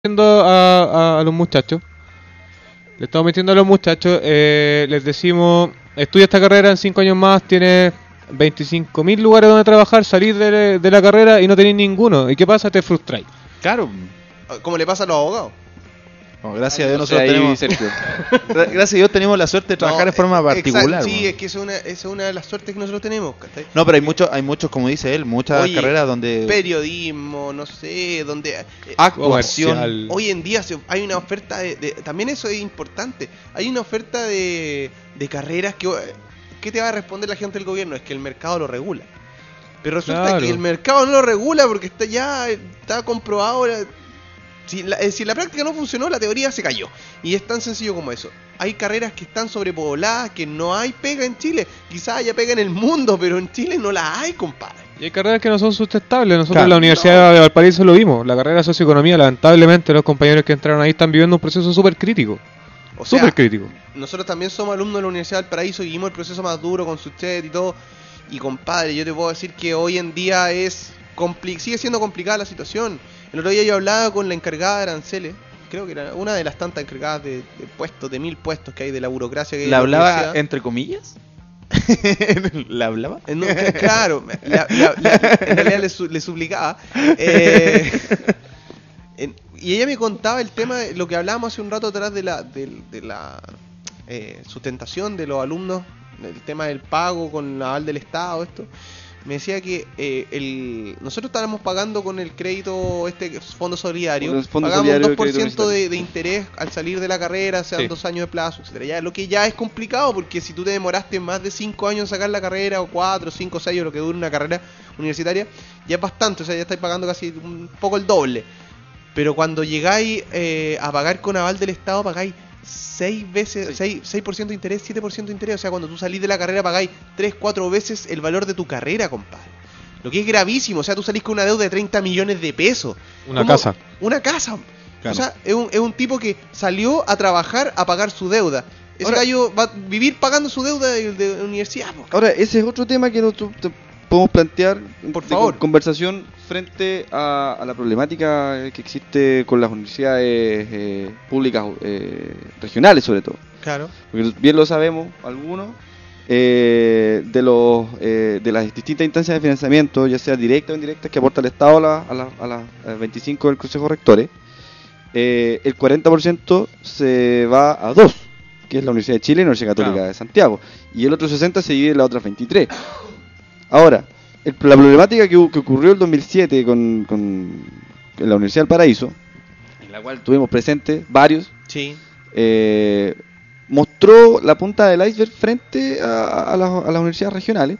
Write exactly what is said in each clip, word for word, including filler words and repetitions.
metiendo a, a, a los muchachos. Le estamos metiendo a los muchachos. Eh, les decimos: estudia esta carrera en cinco años más. Tienes veinticinco mil lugares donde trabajar. Salís de, de la carrera y no tenéis ninguno. ¿Y qué pasa? Te frustráis. Claro. Como le pasa a los abogados. No, gracias a Dios nosotros tenemos gracias a Dios tenemos la suerte de trabajar no, en forma particular. Exacto, sí, es que esa es una, esa es una de las suertes que nosotros tenemos. ¿Cachai? No, pero hay muchos, hay muchos, como dice él, muchas Oye, carreras donde periodismo, no sé, donde eh, actuación. Hoy en día hay una oferta de, de, también eso es importante. Hay una oferta de, de carreras que ¿qué te va a responder la gente del gobierno? Es que el mercado lo regula. Pero resulta claro. que el mercado no lo regula porque está ya está comprobado. Si la, si la práctica no funcionó, la teoría se cayó. Y es tan sencillo como eso. Hay carreras que están sobrepobladas, que no hay pega en Chile. Quizás haya pega en el mundo, pero en Chile no la hay, compadre. Y hay carreras que no son sustentables. Nosotros claro, en la Universidad no. de Valparaíso lo vimos. La carrera de socioeconomía, lamentablemente, los compañeros que entraron ahí están viviendo un proceso súper crítico. O sea, súper crítico. Nosotros también somos alumnos de la Universidad de Valparaíso y vimos el proceso más duro con Suchet y todo. Y compadre, yo te puedo decir que hoy en día es compli- sigue siendo complicada la situación. El otro día yo hablaba con la encargada de aranceles, creo que era una de las tantas encargadas de, de puestos, de mil puestos que hay de la burocracia que hay. ¿La hablaba entre comillas? ¿La hablaba? No, claro, la, la, la, en realidad le, su, le suplicaba. Eh, en, y ella me contaba el tema de lo que hablábamos hace un rato atrás de la, de, de la eh, sustentación de los alumnos, el tema del pago con la aval del Estado, esto. Me decía que eh, el nosotros estábamos pagando con el crédito, este fondo solidario, fondo pagamos solidario un dos por ciento de, de interés al salir de la carrera, sean sí. dos años de plazo, etcétera. Ya, lo que ya es complicado, porque si tú te demoraste más de cinco años en sacar la carrera, o cuatro, cinco, seis, o lo que dure una carrera universitaria, ya es bastante, o sea, ya estáis pagando casi un poco el doble. Pero cuando llegáis eh, a pagar con aval del Estado, pagáis seis veces, seis por ciento de interés, siete por ciento de interés. O sea, cuando tú salís de la carrera pagáis tres, cuatro veces el valor de tu carrera, compadre. Lo que es gravísimo. O sea, tú salís con una deuda de treinta millones de pesos. Una casa. Una casa. Claro. O sea, es un, es un tipo que salió a trabajar a pagar su deuda. Ese ahora, gallo va a vivir pagando su deuda de, de, de universidad. Po. Ahora, ese es otro tema que nosotros podemos plantear por favor. Conversación frente a, a la problemática que existe con las universidades eh, públicas eh, regionales, sobre todo. Claro. Porque bien lo sabemos algunos eh, de los eh, de las distintas instancias de financiamiento, ya sea directas o indirectas, que aporta el Estado a las a la, a la, a veinticinco del Consejo Rectores. Eh, el cuarenta por ciento se va a dos, que es la Universidad de Chile y la Universidad Católica claro. de Santiago, y el otro sesenta por ciento se divide en las otras veintitrés. Ahora, el, la problemática que, que ocurrió el dos mil siete con, con en la Universidad del Paraíso, en la cual tuvimos presentes varios, sí. eh, mostró la punta del iceberg frente a, a, la, a las universidades regionales,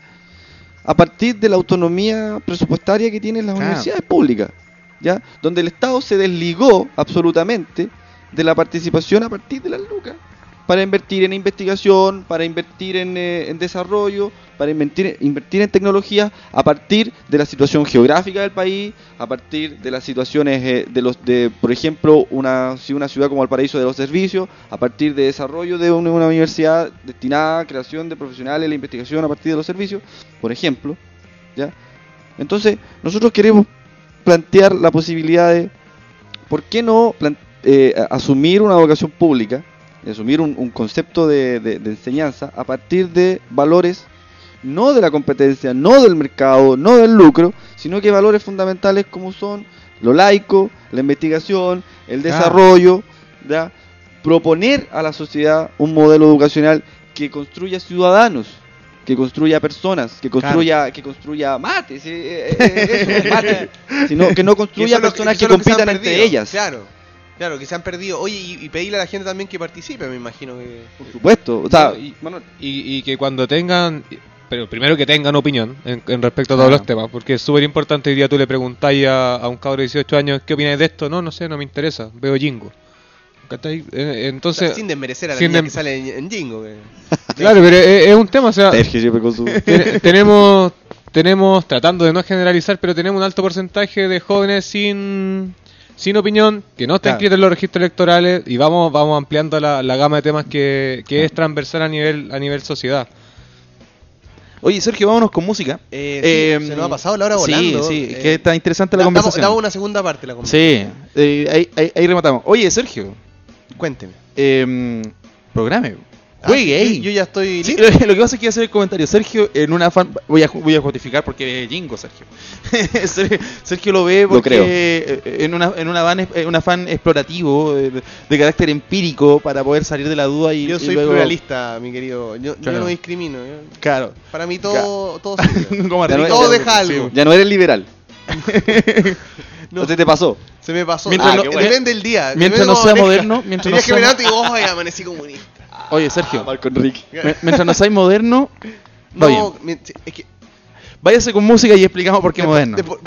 a partir de la autonomía presupuestaria que tienen las claro. universidades públicas, ¿ya? Donde el Estado se desligó absolutamente de la participación a partir de las lucas, para invertir en investigación, para invertir en, eh, en desarrollo, para invertir, invertir en tecnología a partir de la situación geográfica del país, a partir de las situaciones eh, de los de, por ejemplo, una si una ciudad como Valparaíso de los servicios, a partir de desarrollo de una, una universidad destinada a creación de profesionales, la investigación a partir de los servicios, por ejemplo, ¿ya? Entonces, nosotros queremos plantear la posibilidad de ¿por qué no plan- eh, asumir una vocación pública? De asumir un, un concepto de, de, de enseñanza a partir de valores no de la competencia, no del mercado, no del lucro, sino que valores fundamentales como son lo laico, la investigación, el desarrollo, ¿ya? Proponer a la sociedad un modelo educacional que construya ciudadanos, que construya personas, que construya, claro. que construya mates, eh, eh, eso, mates, sino que no construya que personas que, que, que compitan que entre ellas. Claro. Claro, que se han perdido. Oye, y, y pedirle a la gente también que participe, me imagino que... Por supuesto. O sea, y, y, y que cuando tengan... Pero primero que tengan opinión en, en respecto a todos ah. los temas, porque es súper importante. Hoy día tú le preguntáis a, a un cabro de dieciocho años, ¿qué opinas de esto? No, no sé, no me interesa. Veo Jingo. Entonces... O sea, sin desmerecer a la sin niña dem- que sale en, en Jingo. Que... Claro, pero es, es un tema, o sea... su... ten, tenemos... Tenemos, tratando de no generalizar, pero tenemos un alto porcentaje de jóvenes sin... sin opinión, que no está claro. inscrito en los registros electorales, y vamos vamos ampliando la, la gama de temas que, que es transversal a nivel a nivel sociedad. Oye, Sergio, vámonos con música. Eh, sí, eh, se nos ha pasado la hora volando. Sí, sí, eh, que está interesante la damos, conversación. Damos una segunda parte de la conversación. Sí, eh, ahí, ahí, ahí rematamos. Oye, Sergio. Cuénteme. Eh, programe. Ah, Juegue, sí, yo, yo ya estoy sí, listo. Lo que pasa es que voy a hacer el comentario. Sergio, en un afán. Voy a, voy a justificar porque es Jingo, Sergio. Sergio lo ve porque. Lo creo. En, una, en un, afán, un afán explorativo, de, de carácter empírico, para poder salir de la duda. Y, yo soy y luego... pluralista, mi querido. Yo, claro. yo no discrimino. Yo... Claro. Para mí todo, todo, Como ya no, todo deja algo. Ya no eres liberal. No se te pasó. Se me pasó. Mientras ah, no, depende bueno. del día. Mientras no sea moderno. Mientras no sea... que me noto y digo, oye, amanecí comunista. Oye, Sergio. Ah, con Rick. Mientras no seas moderno. No, es que. Váyase con música y explicamos por qué de, moderno. De,